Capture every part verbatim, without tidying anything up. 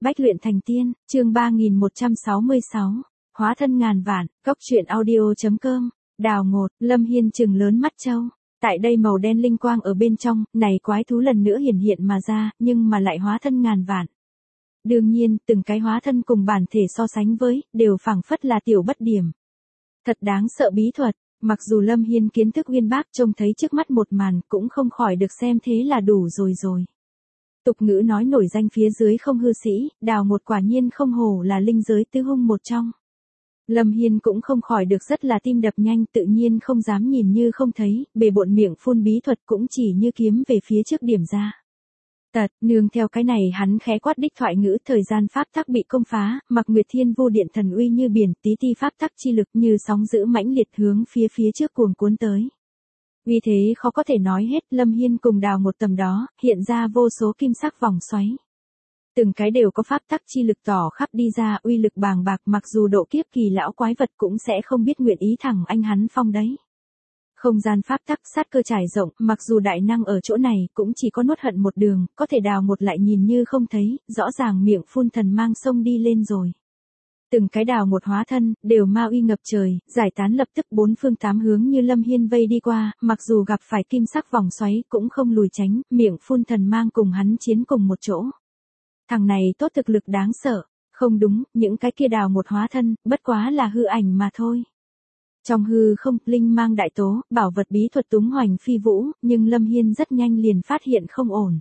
Bách luyện thành tiên, chương ba nghìn một trăm sáu mươi sáu, hóa thân ngàn vạn, cốc truyện audio.com, đào ngột, Lâm Hiên trừng lớn mắt trâu. Tại đây màu đen linh quang ở bên trong, này quái thú lần nữa hiển hiện mà ra, nhưng mà lại hóa thân ngàn vạn. Đương nhiên, từng cái hóa thân cùng bản thể so sánh với, đều phảng phất là tiểu bất điểm. Thật đáng sợ bí thuật, mặc dù Lâm Hiên kiến thức uyên bác trông thấy trước mắt một màn cũng không khỏi được xem thế là đủ rồi rồi. Tục ngữ nói nổi danh phía dưới không hư sĩ, đào một quả nhiên không hổ là linh giới tứ hung một trong. Lâm Hiên cũng không khỏi được rất là tim đập nhanh, tự nhiên không dám nhìn như không thấy, bề bộn miệng phun bí thuật cũng chỉ như kiếm về phía trước điểm ra. Tật, nương theo cái này hắn khẽ quát đích thoại ngữ, thời gian pháp tắc bị công phá, mặc Nguyệt Thiên vô điện thần uy như biển, tí ti pháp tắc chi lực như sóng dữ mãnh liệt hướng phía phía trước cuồng cuốn tới. Vì thế khó có thể nói hết, Lâm Hiên cùng đào một tầm đó, hiện ra vô số kim sắc vòng xoáy. Từng cái đều có pháp tắc chi lực tỏ khắp đi ra, uy lực bàng bạc, mặc dù độ kiếp kỳ lão quái vật cũng sẽ không biết nguyện ý thẳng anh hắn phong đấy. Không gian pháp tắc sát cơ trải rộng, mặc dù đại năng ở chỗ này cũng chỉ có nuốt hận một đường, có thể đào một lại nhìn như không thấy, rõ ràng miệng phun thần mang sông đi lên rồi. Từng cái đào một hóa thân, đều ma uy ngập trời, giải tán lập tức bốn phương tám hướng như Lâm Hiên vây đi qua, mặc dù gặp phải kim sắc vòng xoáy cũng không lùi tránh, miệng phun thần mang cùng hắn chiến cùng một chỗ. Thằng này tốt thực lực đáng sợ, không đúng, những cái kia đào một hóa thân, bất quá là hư ảnh mà thôi. Trong hư không, linh mang đại tố, bảo vật bí thuật túng hoành phi vũ, nhưng Lâm Hiên rất nhanh liền phát hiện không ổn.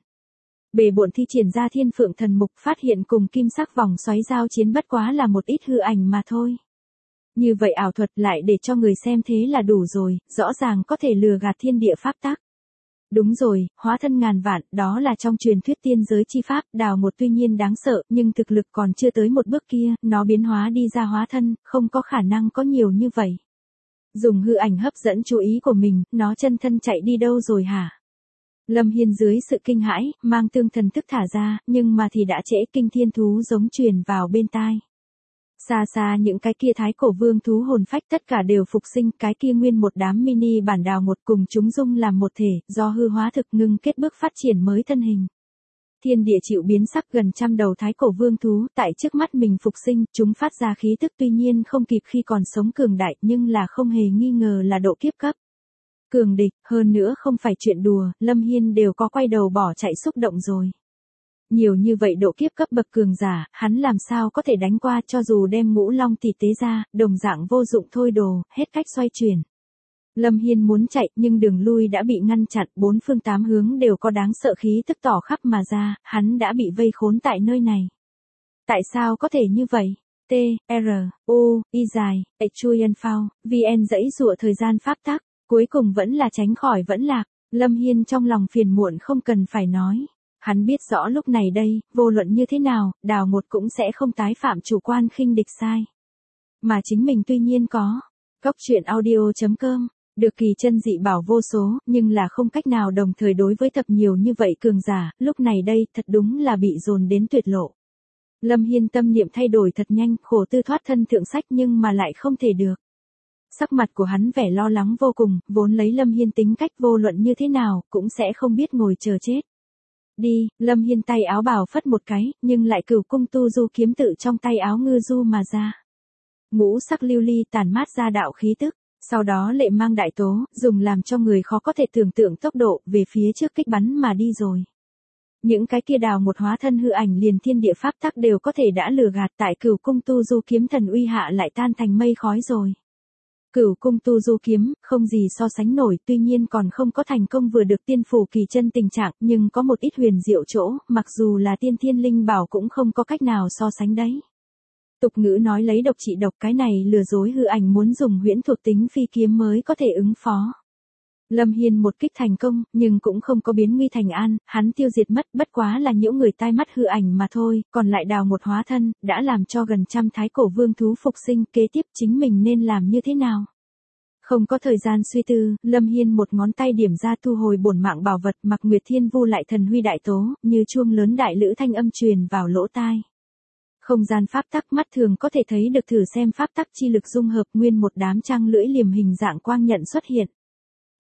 Bề bộn thi triển ra thiên phượng thần mục, phát hiện cùng kim sắc vòng xoáy giao chiến bất quá là một ít hư ảnh mà thôi. Như vậy ảo thuật lại để cho người xem thế là đủ rồi, rõ ràng có thể lừa gạt thiên địa pháp tắc. Đúng rồi, hóa thân ngàn vạn, đó là trong truyền thuyết tiên giới chi pháp, đào một tuy nhiên đáng sợ, nhưng thực lực còn chưa tới một bước kia, nó biến hóa đi ra hóa thân, không có khả năng có nhiều như vậy. Dùng hư ảnh hấp dẫn chú ý của mình, nó chân thân chạy đi đâu rồi hả? Lâm Hiên dưới sự kinh hãi, mang tương thần thức thả ra, nhưng mà thì đã trễ, kinh thiên thú giống truyền vào bên tai. Xa xa những cái kia thái cổ vương thú hồn phách tất cả đều phục sinh, cái kia nguyên một đám mini bản đào một cùng chúng dung làm một thể, do hư hóa thực ngưng kết bước phát triển mới thân hình. Thiên địa chịu biến sắc, gần trăm đầu thái cổ vương thú, tại trước mắt mình phục sinh, chúng phát ra khí tức tuy nhiên không kịp khi còn sống cường đại, nhưng là không hề nghi ngờ là độ kiếp cấp. Cường địch, hơn nữa không phải chuyện đùa, Lâm Hiên đều có quay đầu bỏ chạy xúc động rồi. Nhiều như vậy độ kiếp cấp bậc cường giả, hắn làm sao có thể đánh qua, cho dù đem ngũ long tỷ tế ra, đồng dạng vô dụng thôi đồ, hết cách xoay chuyển. Lâm Hiên muốn chạy, nhưng đường lui đã bị ngăn chặn, bốn phương tám hướng đều có đáng sợ khí tức tỏ khắp mà ra, hắn đã bị vây khốn tại nơi này. Tại sao có thể như vậy? T, R, U, Y dài, H Chuyen Phao, V N dãy dụa thời gian pháp tắc, cuối cùng vẫn là tránh khỏi vẫn lạc. Lâm Hiên trong lòng phiền muộn không cần phải nói. Hắn biết rõ lúc này đây, vô luận như thế nào, đào một cũng sẽ không tái phạm chủ quan khinh địch sai. Mà chính mình tuy nhiên có. Cốc truyện audio.com, được kỳ chân dị bảo vô số, nhưng là không cách nào đồng thời đối với thập nhiều như vậy cường giả, lúc này đây thật đúng là bị dồn đến tuyệt lộ. Lâm Hiên tâm niệm thay đổi thật nhanh, khổ tư thoát thân thượng sách nhưng mà lại không thể được. Sắc mặt của hắn vẻ lo lắng vô cùng, vốn lấy Lâm Hiên tính cách vô luận như thế nào, cũng sẽ không biết ngồi chờ chết. Đi, Lâm Hiên tay áo bào phất một cái, nhưng lại cửu cung tu du kiếm tự trong tay áo ngư du mà ra. Ngũ sắc lưu ly tản mát ra đạo khí tức, sau đó lệ mang đại tố, dùng làm cho người khó có thể tưởng tượng tốc độ, về phía trước kích bắn mà đi rồi. Những cái kia đào một hóa thân hư ảnh liền thiên địa pháp tắc đều có thể đã lừa gạt, tại cửu cung tu du kiếm thần uy hạ lại tan thành mây khói rồi. Cửu cung tu du kiếm, không gì so sánh nổi, tuy nhiên còn không có thành công vừa được tiên phủ kỳ chân tình trạng, nhưng có một ít huyền diệu chỗ, mặc dù là tiên thiên linh bảo cũng không có cách nào so sánh đấy. Tục ngữ nói lấy độc trị độc, cái này lừa dối hư ảnh muốn dùng huyễn thuộc tính phi kiếm mới có thể ứng phó. Lâm Hiên một kích thành công, nhưng cũng không có biến nguy thành an, hắn tiêu diệt mất, bất quá là những người tai mắt hư ảnh mà thôi, còn lại đào một hóa thân, đã làm cho gần trăm thái cổ vương thú phục sinh, kế tiếp chính mình nên làm như thế nào? Không có thời gian suy tư, Lâm Hiên một ngón tay điểm ra thu hồi bổn mạng bảo vật, mặc Nguyệt Thiên vu lại thần huy đại tố, như chuông lớn đại lữ thanh âm truyền vào lỗ tai. Không gian pháp tắc mắt thường có thể thấy được, thử xem pháp tắc chi lực dung hợp, nguyên một đám trăng lưỡi liềm hình dạng quang nhận xuất hiện.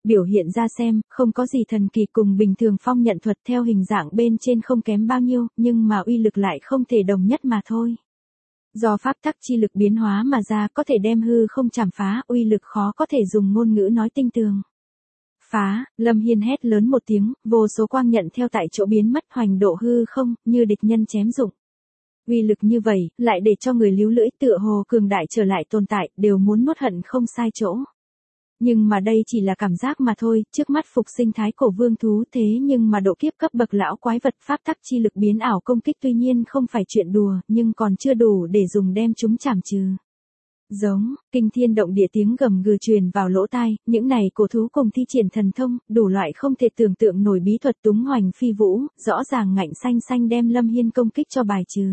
Biểu hiện ra xem, không có gì thần kỳ, cùng bình thường phong nhận thuật theo hình dạng bên trên không kém bao nhiêu, nhưng mà uy lực lại không thể đồng nhất mà thôi. Do pháp tắc chi lực biến hóa mà ra, có thể đem hư không chảm phá, uy lực khó có thể dùng ngôn ngữ nói tinh tường. Phá, Lâm Hiên hét lớn một tiếng, vô số quang nhận theo tại chỗ biến mất, hoành độ hư không, như địch nhân chém dụng. Uy lực như vậy, lại để cho người líu lưỡi tựa hồ cường đại trở lại tồn tại, đều muốn nuốt hận không sai chỗ. Nhưng mà đây chỉ là cảm giác mà thôi, trước mắt phục sinh thái cổ vương thú, thế nhưng mà độ kiếp cấp bậc lão quái vật pháp tắc chi lực biến ảo công kích tuy nhiên không phải chuyện đùa, nhưng còn chưa đủ để dùng đem chúng chảm trừ. Giống, kinh thiên động địa tiếng gầm gừ truyền vào lỗ tai, những này cổ thú cùng thi triển thần thông, đủ loại không thể tưởng tượng nổi bí thuật túng hoành phi vũ, rõ ràng ngạnh xanh xanh đem Lâm Hiên công kích cho bài trừ.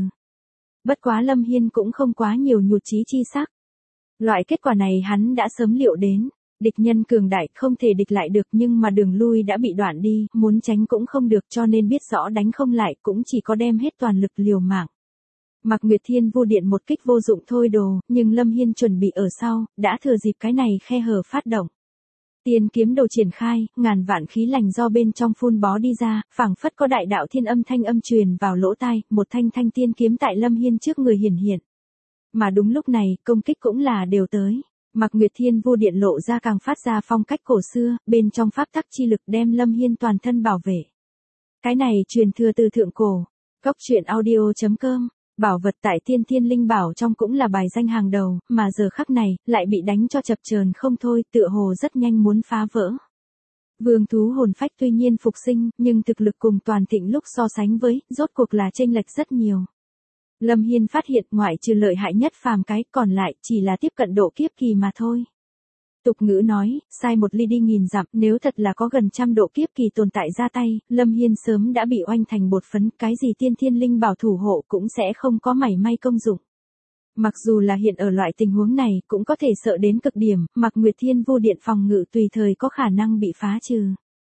Bất quá Lâm Hiên cũng không quá nhiều nhụt chí chi sắc. Loại kết quả này hắn đã sớm liệu đến. Địch nhân cường đại không thể địch lại được, nhưng mà đường lui đã bị đoạn đi, muốn tránh cũng không được, cho nên biết rõ đánh không lại, cũng chỉ có đem hết toàn lực liều mạng. Mạc Nguyệt Thiên Vu Điện một kích vô dụng thôi đồ, nhưng Lâm Hiên chuẩn bị ở sau, đã thừa dịp cái này khe hở phát động. Tiên kiếm đồ triển khai, ngàn vạn khí lành do bên trong phun bó đi ra, phảng phất có đại đạo thiên âm thanh âm truyền vào lỗ tai, một thanh thanh tiên kiếm tại Lâm Hiên trước người hiển hiện. Mà đúng lúc này, công kích cũng là đều tới. Mạc Nguyệt Thiên Vu Điện lộ ra càng phát ra phong cách cổ xưa, bên trong pháp tắc chi lực đem Lâm Hiên toàn thân bảo vệ. Cái này truyền thừa từ thượng cổ. Cốc truyện audio chấm com, bảo vật tại Tiên Thiên Linh Bảo trong cũng là bài danh hàng đầu, mà giờ khắc này, lại bị đánh cho chập chờn không thôi, tựa hồ rất nhanh muốn phá vỡ. Vương thú hồn phách tuy nhiên phục sinh, nhưng thực lực cùng toàn thịnh lúc so sánh với, rốt cuộc là chênh lệch rất nhiều. Lâm Hiên phát hiện ngoại trừ lợi hại nhất phàm cái, còn lại chỉ là tiếp cận độ kiếp kỳ mà thôi. Tục ngữ nói, sai một ly đi nghìn dặm, nếu thật là có gần trăm độ kiếp kỳ tồn tại ra tay, Lâm Hiên sớm đã bị oanh thành bột phấn, cái gì tiên thiên linh bảo thủ hộ cũng sẽ không có mảy may công dụng. Mặc dù là hiện ở loại tình huống này, cũng có thể sợ đến cực điểm, Mạc Nguyệt Thiên Vu Điện phòng ngự tùy thời có khả năng bị phá trừ.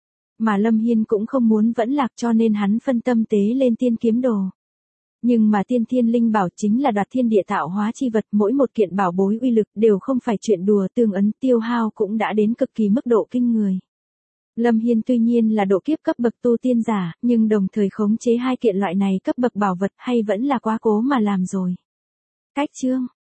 Mà Lâm Hiên cũng không muốn vẫn lạc, cho nên hắn phân tâm tế lên tiên kiếm đồ. Nhưng mà tiên thiên linh bảo chính là đoạt thiên địa tạo hóa chi vật, mỗi một kiện bảo bối uy lực đều không phải chuyện đùa, tương ấn tiêu hao cũng đã đến cực kỳ mức độ kinh người. Lâm Hiên tuy nhiên là độ kiếp cấp bậc tu tiên giả, nhưng đồng thời khống chế hai kiện loại này cấp bậc bảo vật hay vẫn là quá cố mà làm rồi. Cách chương,